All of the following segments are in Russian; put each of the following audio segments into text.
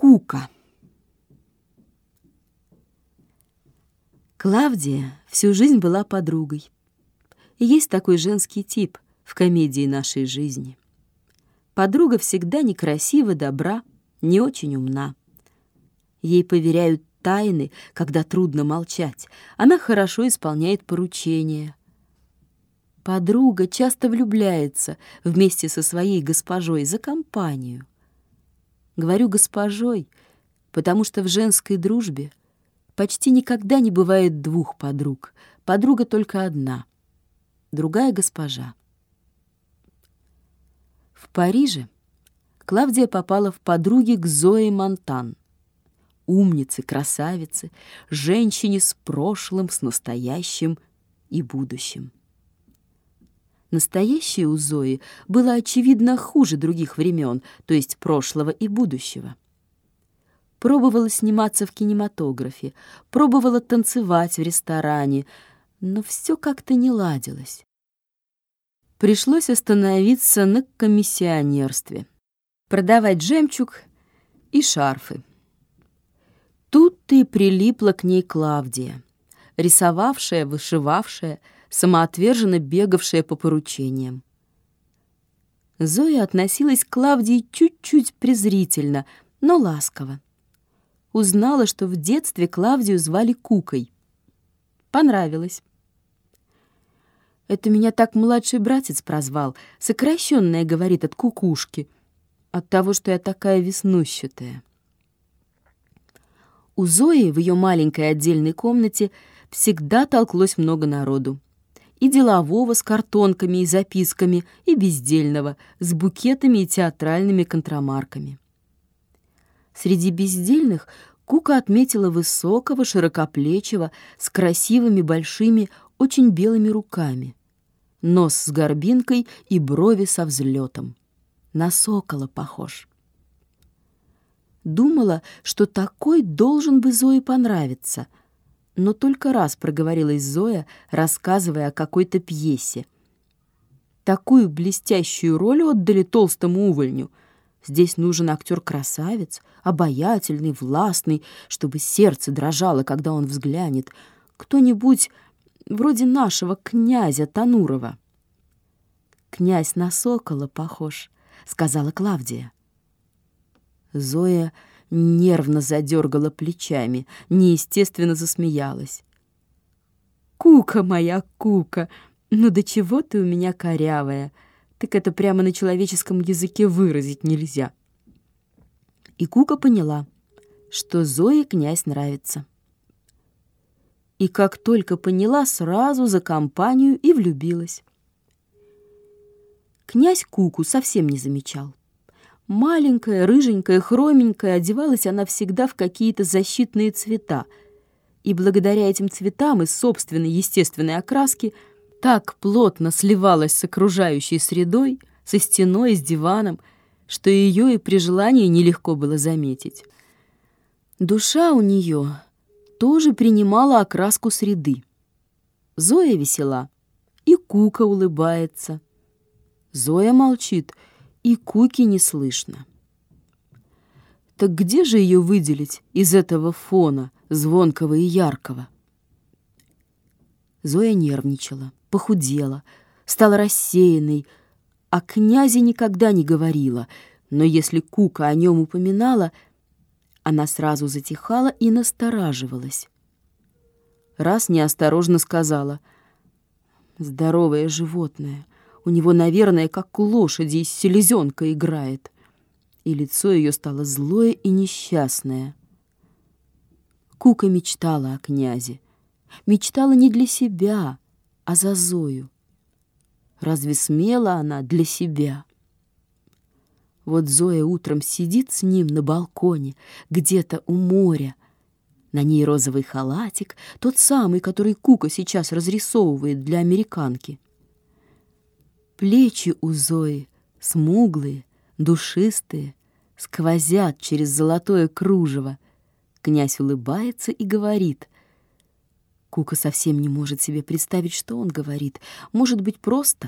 Кука. Клавдия всю жизнь была подругой. И есть такой женский тип в комедии нашей жизни. Подруга всегда некрасива, добра, не очень умна. Ей поверяют тайны, когда трудно молчать. Она хорошо исполняет поручения. Подруга часто влюбляется вместе со своей госпожой за компанию. Говорю «госпожой», потому что в женской дружбе почти никогда не бывает двух подруг. Подруга только одна, другая госпожа. В Париже Клавдия попала в подруги к Зое Монтан. Умнице, красавице, женщине с прошлым, с настоящим и будущим. Настоящее у Зои было, очевидно, хуже других времен, то есть прошлого и будущего. Пробовала сниматься в кинематографе, пробовала танцевать в ресторане, но все как-то не ладилось. Пришлось остановиться на комиссионерстве, продавать жемчуг и шарфы. Тут-то и прилипла к ней Клавдия, рисовавшая, вышивавшая, самоотверженно бегавшая по поручениям. Зоя относилась к Клавдии чуть-чуть презрительно, но ласково. Узнала, что в детстве Клавдию звали Кукой. Понравилось. «Это меня так младший братец прозвал, сокращенное, говорит, от кукушки, от того, что я такая веснущатая». У Зои в ее маленькой отдельной комнате всегда толклось много народу. И делового с картонками и записками, и бездельного с букетами и театральными контрамарками. Среди бездельных Кука отметила высокого, широкоплечего, с красивыми большими, очень белыми руками, нос с горбинкой и брови со взлетом. На сокола похож. Думала, что такой должен бы Зое понравиться, но только раз проговорилась Зоя, рассказывая о какой-то пьесе. Такую блестящую роль отдали толстому увольню. Здесь нужен актер-красавец, обаятельный, властный, чтобы сердце дрожало, когда он взглянет. Кто-нибудь вроде нашего князя Танурова. «Князь на сокола похож», — сказала Клавдия. Зоя нервно задергала плечами, неестественно засмеялась. «Кука моя, Кука, ну до чего ты у меня корявая? Так это прямо на человеческом языке выразить нельзя». И Кука поняла, что Зое князь нравится. И как только поняла, сразу за компанию и влюбилась. Князь Куку совсем не замечал. Маленькая, рыженькая, хроменькая, одевалась она всегда в какие-то защитные цвета, и благодаря этим цветам из собственной естественной окраски так плотно сливалась с окружающей средой, со стеной, с диваном, что ее и при желании нелегко было заметить. Душа у нее тоже принимала окраску среды. Зоя весела, и Кука улыбается. Зоя молчит, и Куки не слышно. Так где же ее выделить из этого фона, звонкого и яркого? Зоя нервничала, похудела, стала рассеянной, о князе никогда не говорила, но если Кука о нем упоминала, она сразу затихала и настораживалась. Раз неосторожно сказала: «Здоровое животное, у него, наверное, как у лошади из селезенка играет». И лицо ее стало злое и несчастное. Кука мечтала о князе. Мечтала не для себя, а за Зою. Разве смела она для себя? Вот Зоя утром сидит с ним на балконе, где-то у моря. На ней розовый халатик, тот самый, который Кука сейчас разрисовывает для американки. Плечи у Зои смуглые, душистые, сквозят через золотое кружево. Князь улыбается и говорит. Кука совсем не может себе представить, что он говорит. Может быть, просто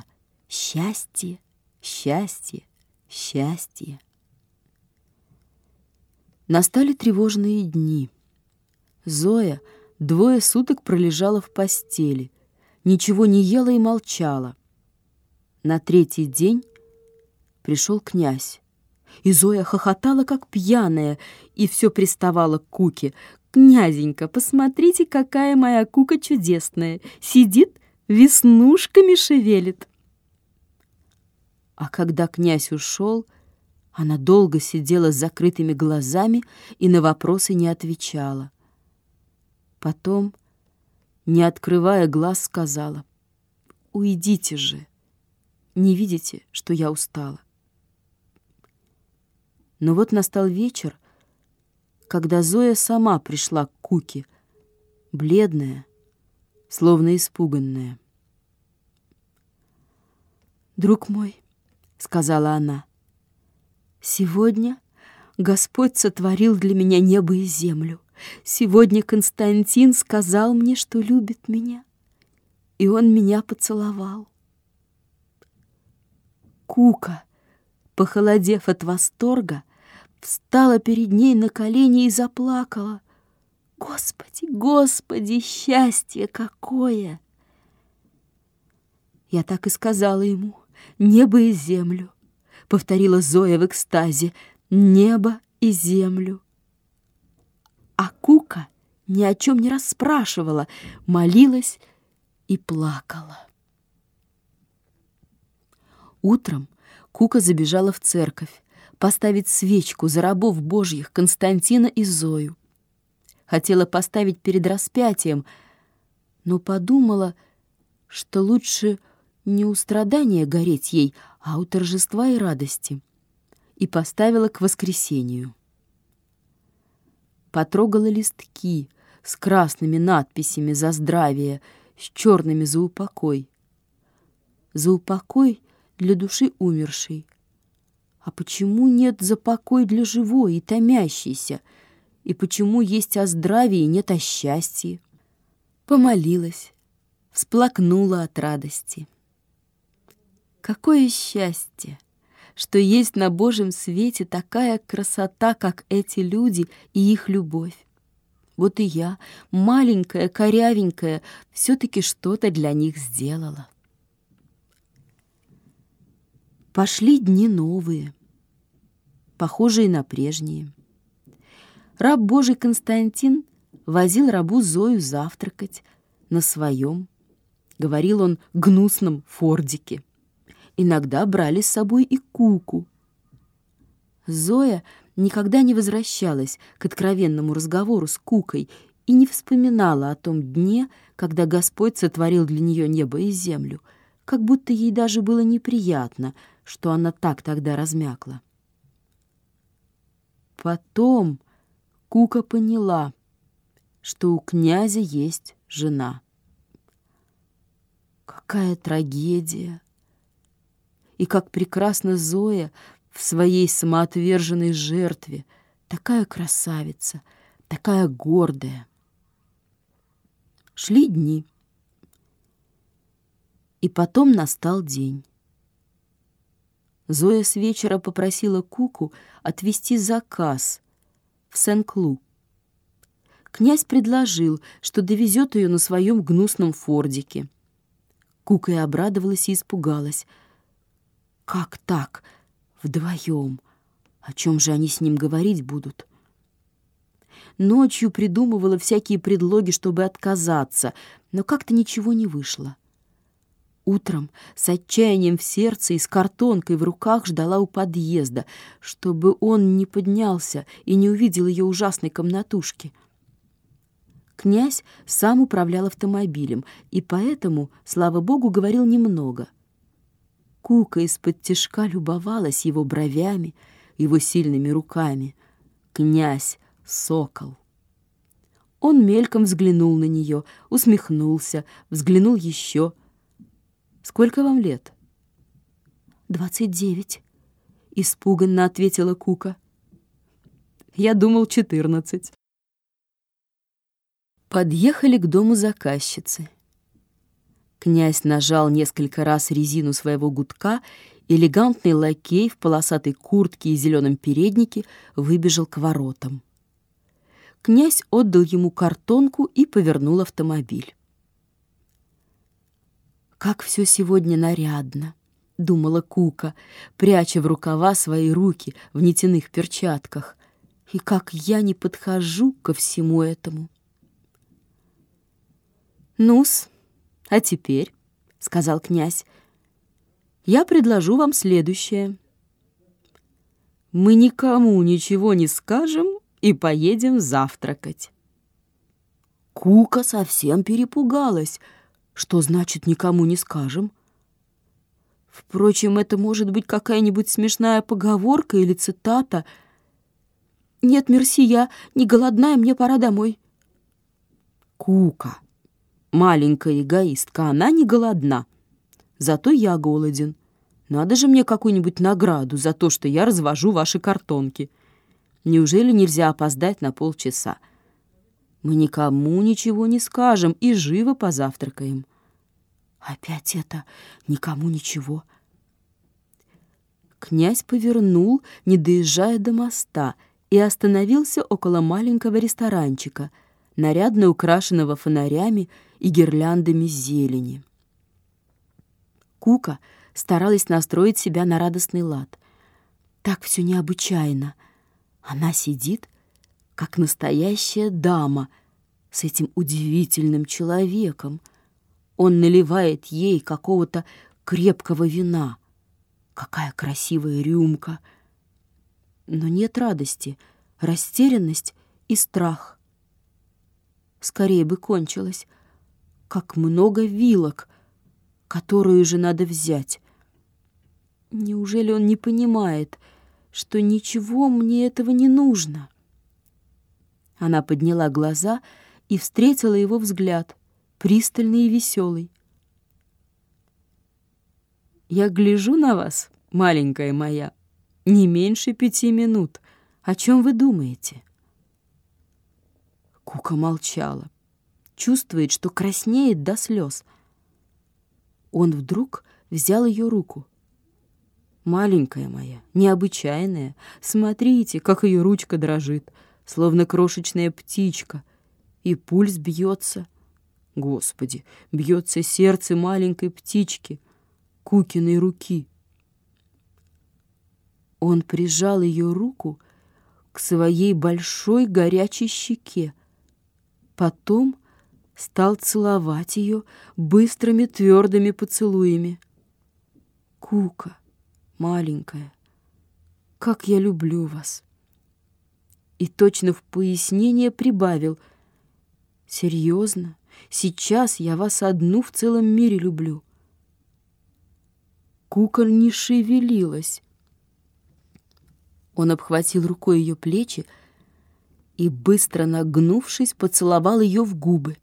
«счастье, счастье, счастье». Настали тревожные дни. Зоя 2 суток пролежала в постели, ничего не ела и молчала. На 3-й день пришел князь, и Зоя хохотала, как пьяная, и все приставала к Куке. «Князенька, посмотрите, какая моя Кука чудесная! Сидит, веснушками шевелит!» А когда князь ушел, она долго сидела с закрытыми глазами и на вопросы не отвечала. Потом, не открывая глаз, сказала: «Уйдите же! Не видите, что я устала?» Но вот настал вечер, когда Зоя сама пришла к Куке, бледная, словно испуганная. «Друг мой, — сказала она, — сегодня Господь сотворил для меня небо и землю. Сегодня Константин сказал мне, что любит меня, и он меня поцеловал». Кука, похолодев от восторга, встала перед ней на колени и заплакала. «Господи, Господи, счастье какое!» Я так и сказала ему: «Небо и землю», — повторила Зоя в экстазе, «небо и землю». А Кука ни о чем не расспрашивала, молилась и плакала. Утром Кука забежала в церковь поставить свечку за рабов Божьих Константина и Зою. Хотела поставить перед распятием, но подумала, что лучше не у страдания гореть ей, а у торжества и радости, и поставила к воскресению. Потрогала листки с красными надписями «За здравие», с черными «За упокой». «За упокой» для души умершей. А почему нет «За покой» для живой и томящейся? И почему есть о здравии и нет о счастье? Помолилась, всплакнула от радости. Какое счастье, что есть на Божьем свете такая красота, как эти люди и их любовь. Вот и я, маленькая, корявенькая, все-таки что-то для них сделала. Пошли дни новые, похожие на прежние. Раб Божий Константин возил рабу Зою завтракать на своем, говорил он, гнусном фордике. Иногда брали с собой и Куку. Зоя никогда не возвращалась к откровенному разговору с Кукой и не вспоминала о том дне, когда Господь сотворил для нее небо и землю, как будто ей даже было неприятно, что она так тогда размякла. Потом Кука поняла, что у князя есть жена. Какая трагедия! И как прекрасна Зоя в своей самоотверженной жертве, такая красавица, такая гордая. Шли дни, и потом настал день. Зоя с вечера попросила Куку отвезти заказ в Сен-Клу. Князь предложил, что довезет ее на своем гнусном фордике. Кука и обрадовалась, и испугалась. Как так? Вдвоем? О чем же они с ним говорить будут? Ночью придумывала всякие предлоги, чтобы отказаться, но как-то ничего не вышло. Утром с отчаянием в сердце и с картонкой в руках ждала у подъезда, чтобы он не поднялся и не увидел ее ужасной комнатушки. Князь сам управлял автомобилем, и поэтому, слава богу, говорил немного. Кука из-под тишка любовалась его бровями, его сильными руками. Князь — сокол. Он мельком взглянул на нее, усмехнулся, взглянул еще. «Сколько вам лет?» 29, — испуганно ответила Кука. «Я думал, 14». Подъехали к дому заказчицы. Князь нажал несколько раз резину своего гудка элегантный лакей в полосатой куртке и зеленом переднике выбежал к воротам. Князь отдал ему картонку и повернул автомобиль. «Как все сегодня нарядно!» — думала Кука, пряча в рукава свои руки в нитяных перчатках. «И как я не подхожу ко всему этому!» «Ну-с, а теперь, — сказал князь, — я предложу вам следующее. Мы никому ничего не скажем и поедем завтракать». Кука совсем перепугалась. Что значит «никому не скажем»? Впрочем, это может быть какая-нибудь смешная поговорка или цитата. «Нет, мерси, я не голодная, мне пора домой». Кука, маленькая эгоистка, она не голодна. Зато я голоден. Надо же мне какую-нибудь награду за то, что я развожу ваши картонки. Неужели нельзя опоздать на полчаса? Мы никому ничего не скажем и живо позавтракаем. Опять это никому ничего. Князь повернул, не доезжая до моста, и остановился около маленького ресторанчика, нарядно украшенного фонарями и гирляндами зелени. Кука старалась настроить себя на радостный лад. Так все необычайно. Она сидит, как настоящая дама, с этим удивительным человеком. Он наливает ей какого-то крепкого вина. Какая красивая рюмка! Но нет радости, растерянность и страх. Скорее бы кончилось. Как много вилок, которую же надо взять. Неужели он не понимает, что ничего мне этого не нужно? Она подняла глаза и встретила его взгляд, пристальный и веселый. «Я гляжу на вас, маленькая моя, не меньше 5 минут. О чем вы думаете?» Кука молчала, чувствует, что краснеет до слез. Он вдруг взял ее руку. «Маленькая моя, необычайная, смотрите, как ее ручка дрожит, словно крошечная птичка, и пульс бьется. Господи, бьется сердце маленькой птички, Кукиной руки». Он прижал ее руку к своей большой горячей щеке, потом стал целовать ее быстрыми твердыми поцелуями. «Кука, маленькая, как я люблю вас!» И точно в пояснение прибавил: «Серьезно, сейчас я вас одну в целом мире люблю». Кука не шевелилась. Он обхватил рукой ее плечи и, быстро нагнувшись, поцеловал ее в губы.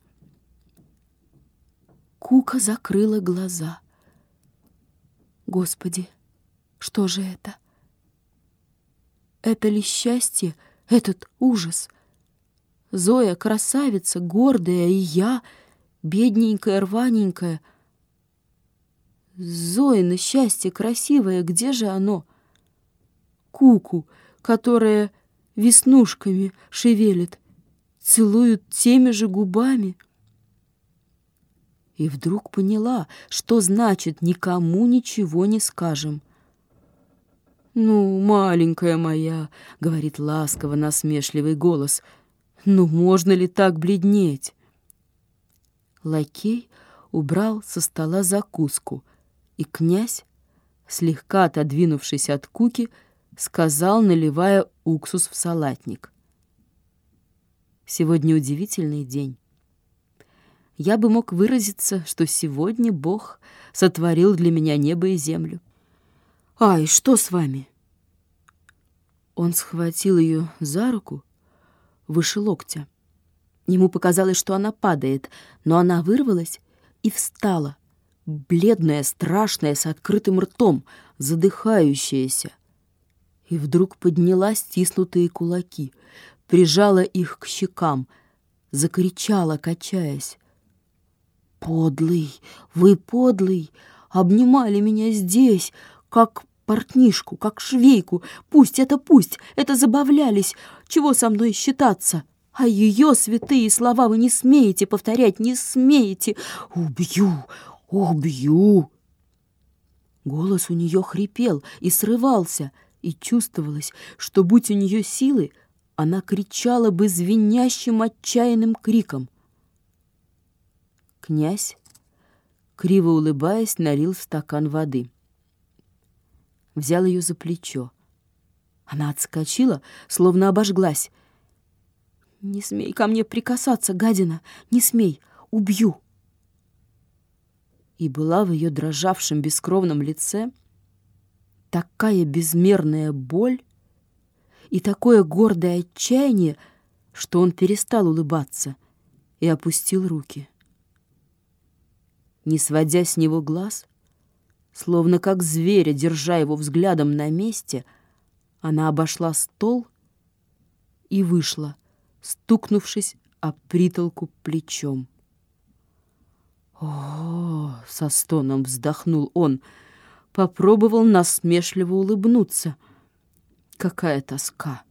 Кука закрыла глаза. Господи, что же это? Это ли счастье, этот ужас? Зоя красавица, гордая, и я, бедненькая, рваненькая. Зоино счастье красивое, где же оно? Куку, которая веснушками шевелит, целуют теми же губами. И вдруг поняла, что значит «никому ничего не скажем». «Ну, маленькая моя», — говорит ласково насмешливый голос, — «ну, можно ли так бледнеть?» Лакей убрал со стола закуску, и князь, слегка отодвинувшись от Куки, сказал, наливая уксус в салатник: «Сегодня удивительный день. Я бы мог выразиться, что сегодня Бог сотворил для меня небо и землю. Ай, что с вами?» Он схватил ее за руку выше локтя. Ему показалось, что она падает, но она вырвалась и встала, бледная, страшная, с открытым ртом, задыхающаяся. И вдруг подняла стиснутые кулаки, прижала их к щекам, закричала, качаясь: «Подлый! Вы подлый! Обнимали меня здесь! как портнишку, как швейку. Пусть, это забавлялись. Чего со мной считаться? А ее святые слова вы не смеете повторять, не смеете. Убью, убью. Голос у нее хрипел и срывался, и чувствовалось, что, будь у нее силы, она кричала бы звенящим отчаянным криком. Князь, криво улыбаясь, налил стакан воды. Взял ее за плечо. Она отскочила, словно обожглась. «Не смей ко мне прикасаться, гадина! Не смей! Убью!» И была в ее дрожавшем бескровном лице такая безмерная боль и такое гордое отчаяние, что он перестал улыбаться и опустил руки. Не сводя с него глаз, словно как зверя, держа его взглядом на месте, она обошла стол и вышла, стукнувшись об притолку плечом. «О!» — со стоном вздохнул он, попробовал насмешливо улыбнуться. «Какая тоска!»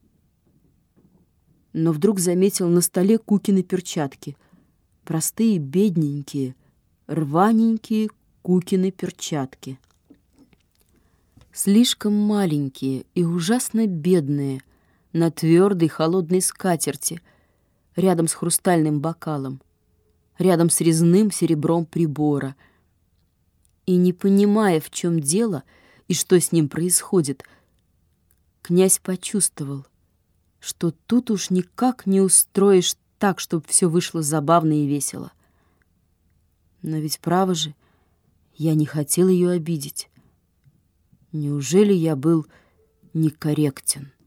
Но вдруг заметил на столе Кукины перчатки. Простые, бедненькие, рваненькие Кукины перчатки. Слишком маленькие и ужасно бедные, на твердой холодной скатерти, рядом с хрустальным бокалом, рядом с резным серебром прибора. И не понимая, в чем дело и что с ним происходит, князь почувствовал, что тут уж никак не устроишь так, чтобы все вышло забавно и весело. Но ведь, право же, я не хотел ее обидеть. Неужели я был некорректен?